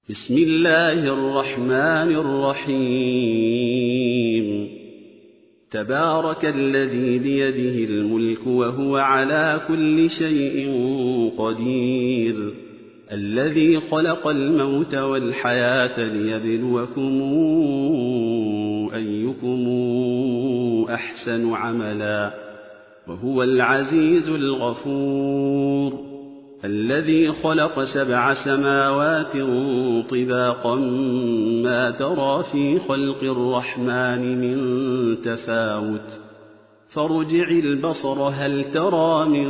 بسم الله الرحمن الرحيم تبارك الذي بيده الملك وهو على كل شيء قدير الذي خلق الموت والحياة ليبلوكم أيكم أحسن عملا وهو العزيز الغفور الذي خلق 7 سماوات طباقا ما ترى في خلق الرحمن من تفاوت فارجع البصر هل ترى من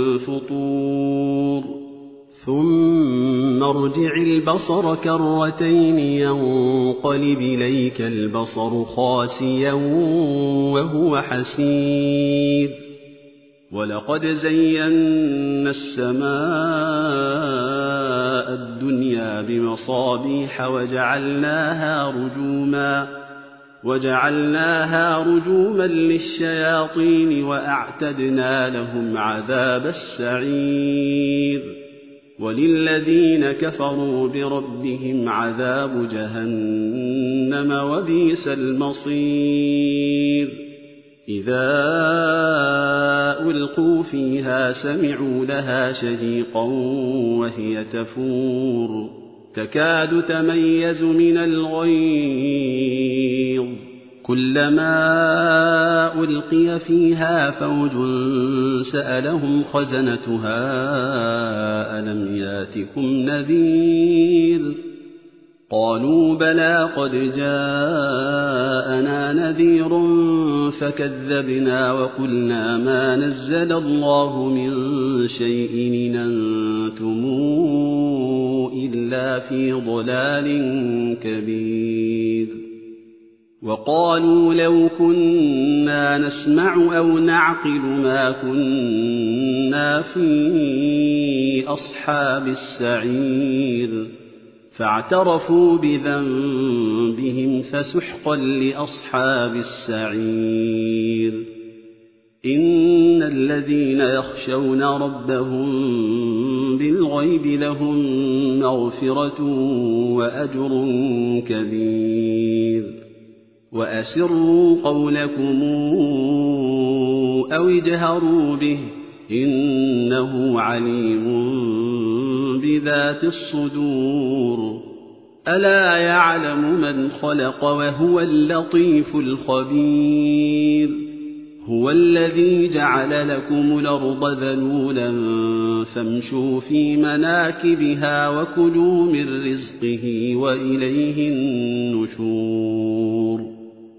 فطور ثم ارجع البصر كرتين ينقلب إليك البصر خاسئا وهو حسير ولقد زينا السماء الدنيا بمصابيح وجعلناها رجوما للشياطين وأعتدنا لهم عذاب السعير وللذين كفروا بربهم عذاب جهنم وبئس المصير إذا ألقوا فيها سمعوا لها شهيقا وهي تفور تكاد تميز من الغيظ كلما ألقي فيها فوج سألهم خزنتها ألم ياتكم نذير قالوا بلى قد جاءنا نذير فكذبنا وقلنا ما نزل الله من شيء إن أنتم إلا في ضلال كبير وقالوا لو كنا نسمع أو نعقل ما كنا في أصحاب السعير فاعترفوا بذنبهم فسحقا لأصحاب السعير إن الذين يخشون ربهم بالغيب لهم مغفرة وأجر كبير وأسروا قولكم أو اجهروا به إنه عليم بذات الصدور ألا يعلم من خلق وهو اللطيف الخبير هو الذي جعل لكم الأرض ذلولا فامشوا في مناكبها وكلوا من رزقه وإليه النشور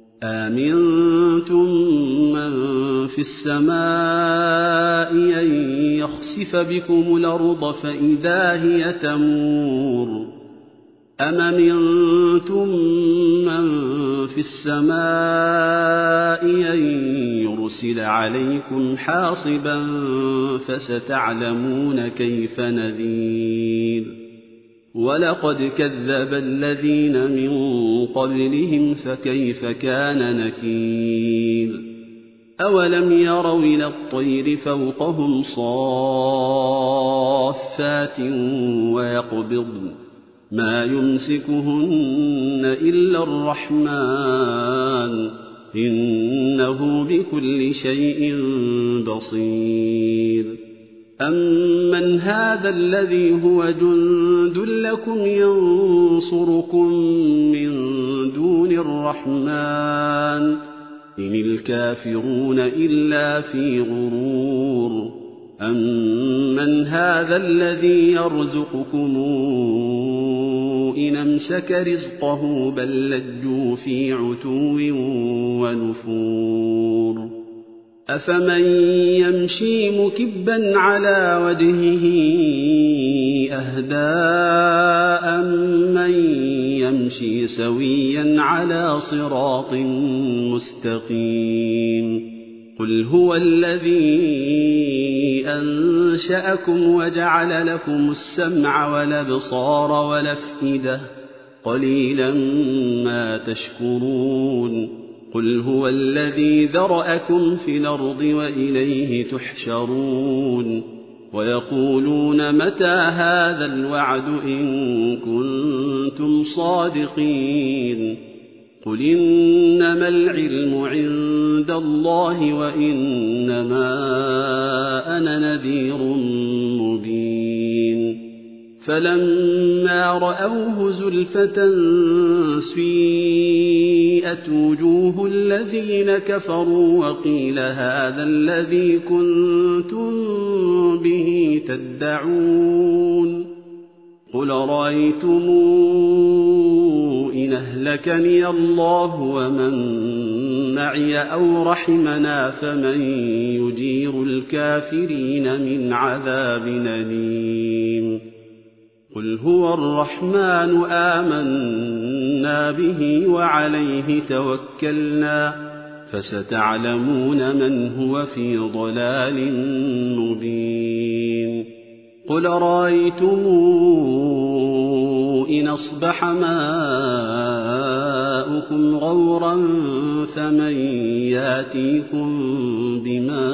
آمنتم من في السماء أن يخسف بكم الأرض فإذا هي تمور أم أمنتم من في السماء أن يرسل عليكم حاصبا فستعلمون كيف نذير ولقد كذب الذين من قبلهم فكيف كان نكير أولم يروا إلى الطير فوقهم صافات ويقبضن ما يمسكهن إلا الرحمن إنه بكل شيء بصير أمن هذا الذي هو جند لكم ينصركم من دون الرحمن إن الكافرون إلا في غرور أمن هذا الذي يرزقكم إن أمسك رزقه بل لجوا في عتو ونفور أفمن يمشي مكبا على وجهه أهدى أمن يمشي سويا على صراط مستقيم قل هو الذي أنشأكم وجعل لكم السمع والأبصار والأفئدة قليلا ما تشكرون قل هو الذي ذرأكم في الأرض وإليه تحشرون ويقولون متى هذا الوعد إن كنتم صادقين قل إنما العلم عند الله وإنما أنا نذير مبين فلما رأوه زلفة سيئت وجوه الذين كفروا وقيل هذا الذي كنتم به تدعون قل رأيتم إن أهلكني الله ومن معي أو رحمنا فمن يجير الكافرين من عذاب أليم قل هو الرحمن آمنا به وعليه توكلنا فستعلمون من هو في ضلال مبين قل رأيتم إن أصبح ماؤكم غورا فمن ياتيكم بماء